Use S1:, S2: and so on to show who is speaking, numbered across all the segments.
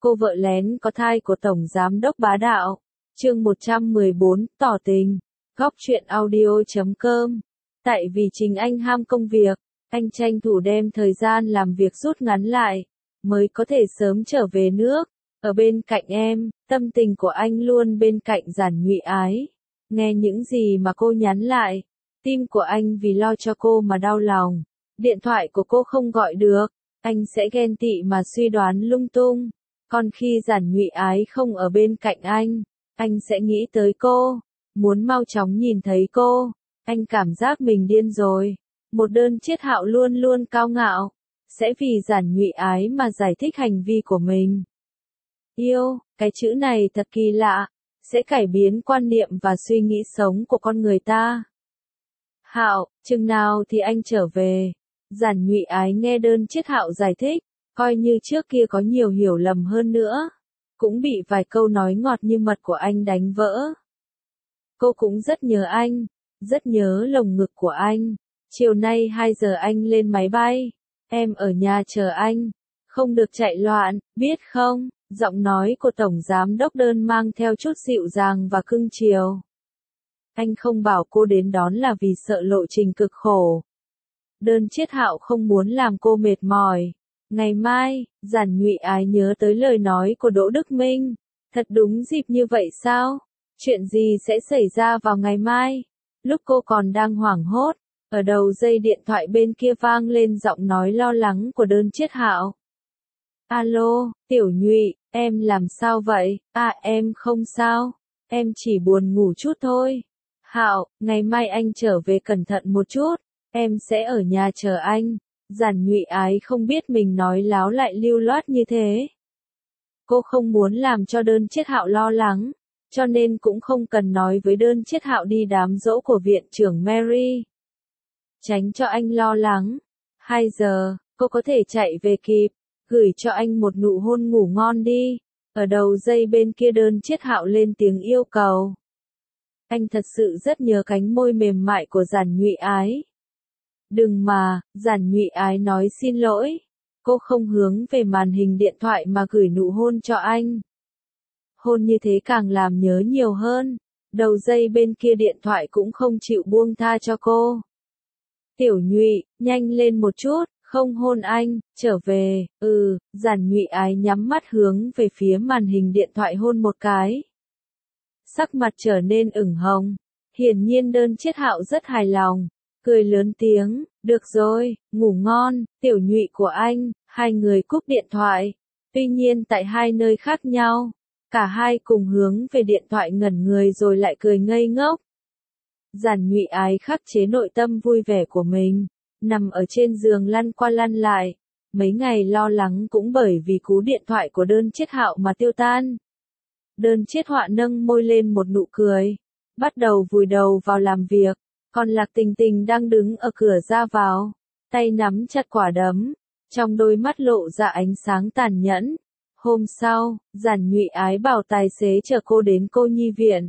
S1: Cô vợ lén có thai của Tổng Giám đốc bá đạo. Chương 114, tỏ tình. Góc truyện audio.com. Tại vì chính anh ham công việc, anh tranh thủ đem thời gian làm việc rút ngắn lại, mới có thể sớm trở về nước. Ở bên cạnh em, tâm tình của anh luôn bên cạnh Giản Nhụy Ái. Nghe những gì mà cô nhắn lại, tim của anh vì lo cho cô mà đau lòng. Điện thoại của cô không gọi được, anh sẽ ghen tị mà suy đoán lung tung. Còn khi Giản Nhụy Ái không ở bên cạnh anh sẽ nghĩ tới cô, muốn mau chóng nhìn thấy cô. Anh cảm giác mình điên rồi. Một đơn chiết hạo luôn luôn cao ngạo, sẽ vì Giản Nhụy Ái mà giải thích hành vi của mình. Yêu, cái chữ này thật kỳ lạ, sẽ cải biến quan niệm và suy nghĩ sống của con người ta. Hạo, chừng nào thì anh trở về? Giản Nhụy Ái nghe đơn chiết hạo giải thích, coi như trước kia có nhiều hiểu lầm hơn nữa, cũng bị vài câu nói ngọt như mật của anh đánh vỡ. Cô cũng rất nhớ anh, rất nhớ lồng ngực của anh. Chiều nay 2 giờ anh lên máy bay, em ở nhà chờ anh, không được chạy loạn, biết không? Giọng nói của Tổng Giám đốc đơn mang theo chút dịu dàng và cưng chiều. Anh không bảo cô đến đón là vì sợ lộ trình cực khổ. Đơn chiết hạo không muốn làm cô mệt mỏi. Ngày mai, Giản Nhụy Ái nhớ tới lời nói của Đỗ Đức Minh. Thật đúng dịp như vậy sao? Chuyện gì sẽ xảy ra vào ngày mai? Lúc cô còn đang hoảng hốt, ở đầu dây điện thoại bên kia vang lên giọng nói lo lắng của đơn chiết hạo. Alo, Tiểu Nhụy, em làm sao vậy? À, em không sao, em chỉ buồn ngủ chút thôi. Hạo, ngày mai anh trở về cẩn thận một chút, em sẽ ở nhà chờ anh. Giản Nhụy Ái không biết mình nói láo lại lưu loát như thế. Cô không muốn làm cho đơn chiết hạo lo lắng, cho nên cũng không cần nói với đơn chiết hạo đi đám giỗ của viện trưởng Mary. Tránh cho anh lo lắng. 2 giờ, cô có thể chạy về kịp, gửi cho anh một nụ hôn ngủ ngon đi. Ở đầu dây bên kia đơn chiết hạo lên tiếng yêu cầu. Anh thật sự rất nhớ cánh môi mềm mại của Giản Nhụy Ái. Đừng mà, Giản Nhụy Ái nói xin lỗi. Cô không hướng về màn hình điện thoại mà gửi nụ hôn cho anh. Hôn như thế càng làm nhớ nhiều hơn. Đầu dây bên kia điện thoại cũng không chịu buông tha cho cô. Tiểu Nhụy, nhanh lên một chút, không hôn anh, trở về. Giản Nhụy Ái nhắm mắt hướng về phía màn hình điện thoại hôn một cái. Sắc mặt trở nên ửng hồng. Hiển nhiên đơn chiết hạo rất hài lòng. Cười lớn tiếng, được rồi, ngủ ngon, Tiểu Nhụy của anh. Hai người cúp điện thoại. Tuy nhiên tại hai nơi khác nhau, cả hai cùng hướng về điện thoại ngẩn người rồi lại cười ngây ngốc. Giản Nhụy Ái khắc chế nội tâm vui vẻ của mình, nằm ở trên giường lăn qua lăn lại. Mấy ngày lo lắng cũng bởi vì cú điện thoại của đơn chiết hạo mà tiêu tan. Đơn chiết họa nâng môi lên một nụ cười, bắt đầu vùi đầu vào làm việc. Còn Lạc Tình Tình đang đứng ở cửa ra vào, tay nắm chặt quả đấm, trong đôi mắt lộ ra ánh sáng tàn nhẫn. Hôm sau, Giản Nhụy Ái bảo tài xế chở cô đến cô nhi viện.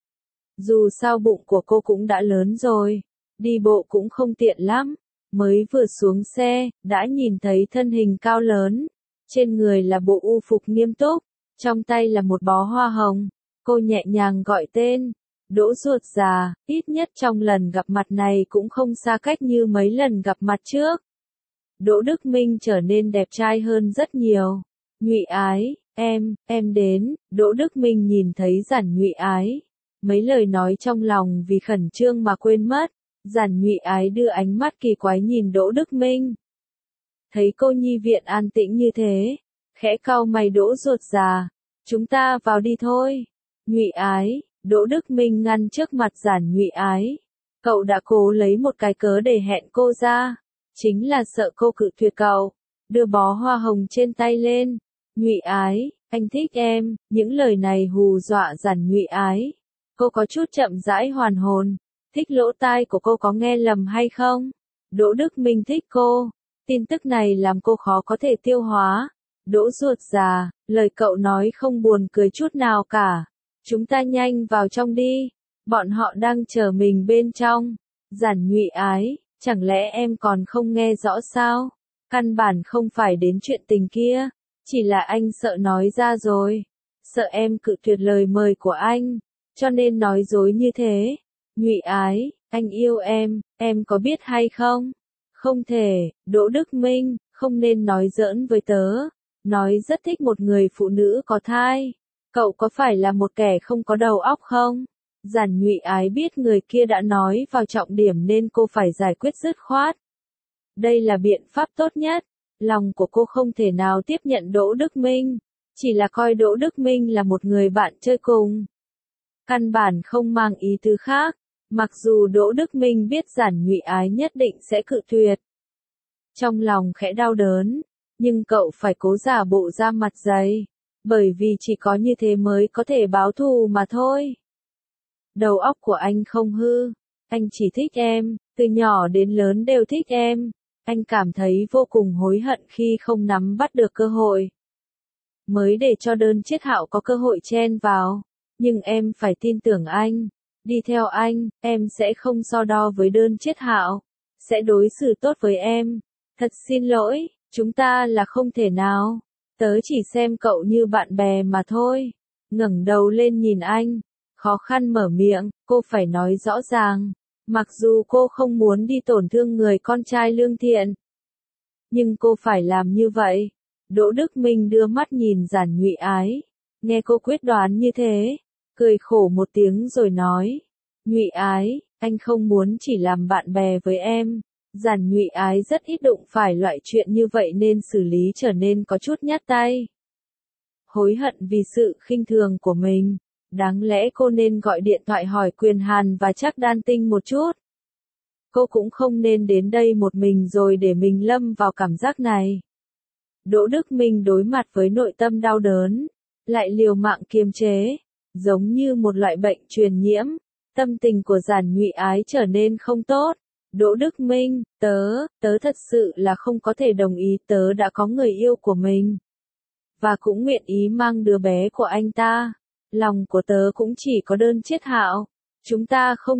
S1: Dù sao bụng của cô cũng đã lớn rồi, đi bộ cũng không tiện lắm. Mới vừa xuống xe, đã nhìn thấy thân hình cao lớn. Trên người là bộ u phục nghiêm túc, trong tay là một bó hoa hồng. Cô nhẹ nhàng gọi tên. Đỗ ruột già, ít nhất trong lần gặp mặt này cũng không xa cách như mấy lần gặp mặt trước. Đỗ Đức Minh trở nên đẹp trai hơn rất nhiều. Nhụy Ái, em đến. Đỗ Đức Minh nhìn thấy Giản Nhụy Ái. Mấy lời nói trong lòng vì khẩn trương mà quên mất. Giản Nhụy Ái đưa ánh mắt kỳ quái nhìn Đỗ Đức Minh. Thấy cô nhi viện an tĩnh như thế, khẽ cau mày. Đỗ ruột già, chúng ta vào đi thôi. Nhụy Ái, Đỗ Đức Minh ngăn trước mặt Giản Nhụy Ái. Cậu đã cố lấy một cái cớ để hẹn cô ra, chính là sợ cô cự tuyệt cậu. Đưa bó hoa hồng trên tay lên. Nhụy Ái, anh thích em. Những lời này hù dọa Giản Nhụy Ái. Cô có chút chậm rãi hoàn hồn. Thích lỗ tai của cô có nghe lầm hay không? Đỗ Đức Minh thích cô. Tin tức này làm cô khó có thể tiêu hóa. Đỗ ruột già, lời cậu nói không buồn cười chút nào cả. Chúng ta nhanh vào trong đi. Bọn họ đang chờ mình bên trong. Giản Nhụy Ái, chẳng lẽ em còn không nghe rõ sao? Căn bản không phải đến chuyện tình kia. Chỉ là anh sợ nói ra rồi. Sợ em cự tuyệt lời mời của anh. Cho nên nói dối như thế. Nhụy Ái, anh yêu em có biết hay không? Không thể, Đỗ Đức Minh, không nên nói giỡn với tớ. Nói rất thích một người phụ nữ có thai. Cậu có phải là một kẻ không có đầu óc không? Giản Nhụy Ái biết người kia đã nói vào trọng điểm nên cô phải giải quyết dứt khoát. Đây là biện pháp tốt nhất. Lòng của cô không thể nào tiếp nhận Đỗ Đức Minh. Chỉ là coi Đỗ Đức Minh là một người bạn chơi cùng. Căn bản không mang ý tứ khác. Mặc dù Đỗ Đức Minh biết Giản Nhụy Ái nhất định sẽ cự tuyệt. Trong lòng khẽ đau đớn. Nhưng cậu phải cố giả bộ ra mặt dày. Bởi vì chỉ có như thế mới có thể báo thù mà thôi. Đầu óc của anh không hư. Anh chỉ thích em. Từ nhỏ đến lớn đều thích em. Anh cảm thấy vô cùng hối hận khi không nắm bắt được cơ hội. Mới để cho Đơn Chiết Hạo có cơ hội chen vào. Nhưng em phải tin tưởng anh. Đi theo anh, em sẽ không so đo với Đơn Chiết Hạo. Sẽ đối xử tốt với em. Thật xin lỗi, chúng ta là không thể nào. Tớ chỉ xem cậu như bạn bè mà thôi. Ngẩng đầu lên nhìn anh. Khó khăn mở miệng, cô phải nói rõ ràng. Mặc dù cô không muốn đi tổn thương người con trai lương thiện. Nhưng cô phải làm như vậy. Đỗ Đức Minh đưa mắt nhìn Giản Nhụy Ái. Nghe cô quyết đoán như thế. Cười khổ một tiếng rồi nói. Nhụy Ái, anh không muốn chỉ làm bạn bè với em. Giản Nhụy Ái rất ít đụng phải loại chuyện như vậy nên xử lý trở nên có chút nhát tay. Hối hận vì sự khinh thường của mình. Đáng lẽ cô nên gọi điện thoại hỏi Quyền Hàn và Trác Đan Tinh một chút. Cô cũng không nên đến đây một mình rồi để mình lâm vào cảm giác này. Đỗ Đức Minh đối mặt với nội tâm đau đớn, lại liều mạng kiềm chế, giống như một loại bệnh truyền nhiễm. Tâm tình của Giản Nhụy Ái trở nên không tốt. Đỗ Đức Minh, tớ thật sự là không có thể đồng ý, tớ đã có người yêu của mình. Và cũng nguyện ý mang đứa bé của anh ta. Lòng của tớ cũng chỉ có Đơn Chiết Hạo. Chúng ta không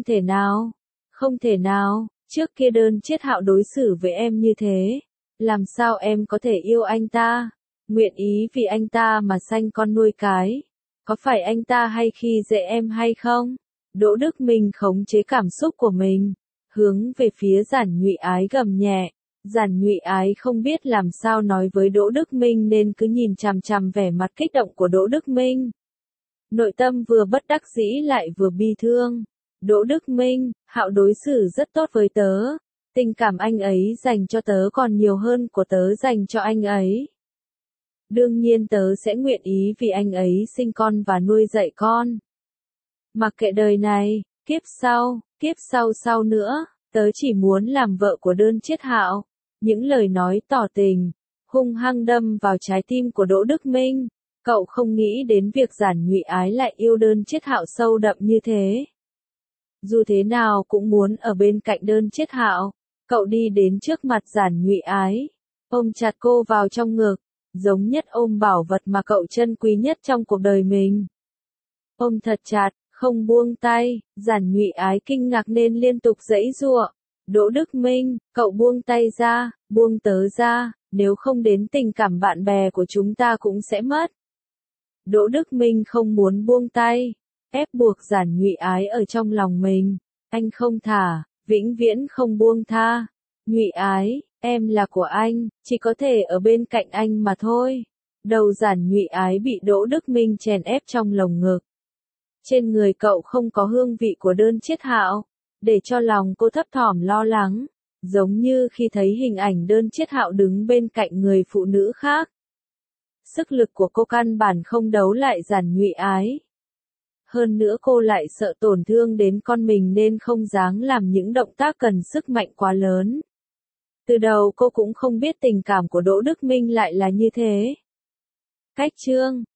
S1: thể nào, trước kia Đơn Chiết Hạo đối xử với em như thế. Làm sao em có thể yêu anh ta? Nguyện ý vì anh ta mà sanh con nuôi cái. Có phải anh ta hay khi dễ em hay không? Đỗ Đức Minh khống chế cảm xúc của mình. Hướng về phía Giản Nhụy Ái gầm nhẹ. Giản Nhụy Ái không biết làm sao nói với Đỗ Đức Minh nên cứ nhìn chằm chằm vẻ mặt kích động của Đỗ Đức Minh. Nội tâm vừa bất đắc dĩ lại vừa bi thương. Đỗ Đức Minh, Hạo đối xử rất tốt với tớ. Tình cảm anh ấy dành cho tớ còn nhiều hơn của tớ dành cho anh ấy. Đương nhiên tớ sẽ nguyện ý vì anh ấy sinh con và nuôi dạy con. Mặc kệ đời này, kiếp sau nữa, tớ chỉ muốn làm vợ của Đơn Chiết Hạo. Những lời nói tỏ tình, hung hăng đâm vào trái tim của Đỗ Đức Minh. Cậu không nghĩ đến việc Giản Nhụy Ái lại yêu Đơn Chiết Hạo sâu đậm như thế. Dù thế nào cũng muốn ở bên cạnh Đơn Chiết Hạo. Cậu đi đến trước mặt Giản Nhụy Ái, ôm chặt cô vào trong ngực, giống nhất ôm bảo vật mà cậu trân quý nhất trong cuộc đời mình. Ôm thật chặt, không buông tay. Giản Nhụy Ái kinh ngạc nên liên tục giãy giụa. Đỗ Đức Minh, cậu buông tay ra, buông tớ ra, nếu không đến tình cảm bạn bè của chúng ta cũng sẽ mất. Đỗ Đức Minh không muốn buông tay, ép buộc Giản Nhụy Ái ở trong lòng mình. Anh không thả, vĩnh viễn không buông tha. Nhụy Ái, em là của anh, chỉ có thể ở bên cạnh anh mà thôi. Đầu Giản Nhụy Ái bị Đỗ Đức Minh chèn ép trong lồng ngực. Trên người cậu không có hương vị của Đơn Chiết Hạo, để cho lòng cô thấp thỏm lo lắng, giống như khi thấy hình ảnh Đơn Chiết Hạo đứng bên cạnh người phụ nữ khác. Sức lực của cô căn bản không đấu lại Giản Nhụy Ái. Hơn nữa cô lại sợ tổn thương đến con mình nên không dám làm những động tác cần sức mạnh quá lớn. Từ đầu cô cũng không biết tình cảm của Đỗ Đức Minh lại là như thế. Cách chương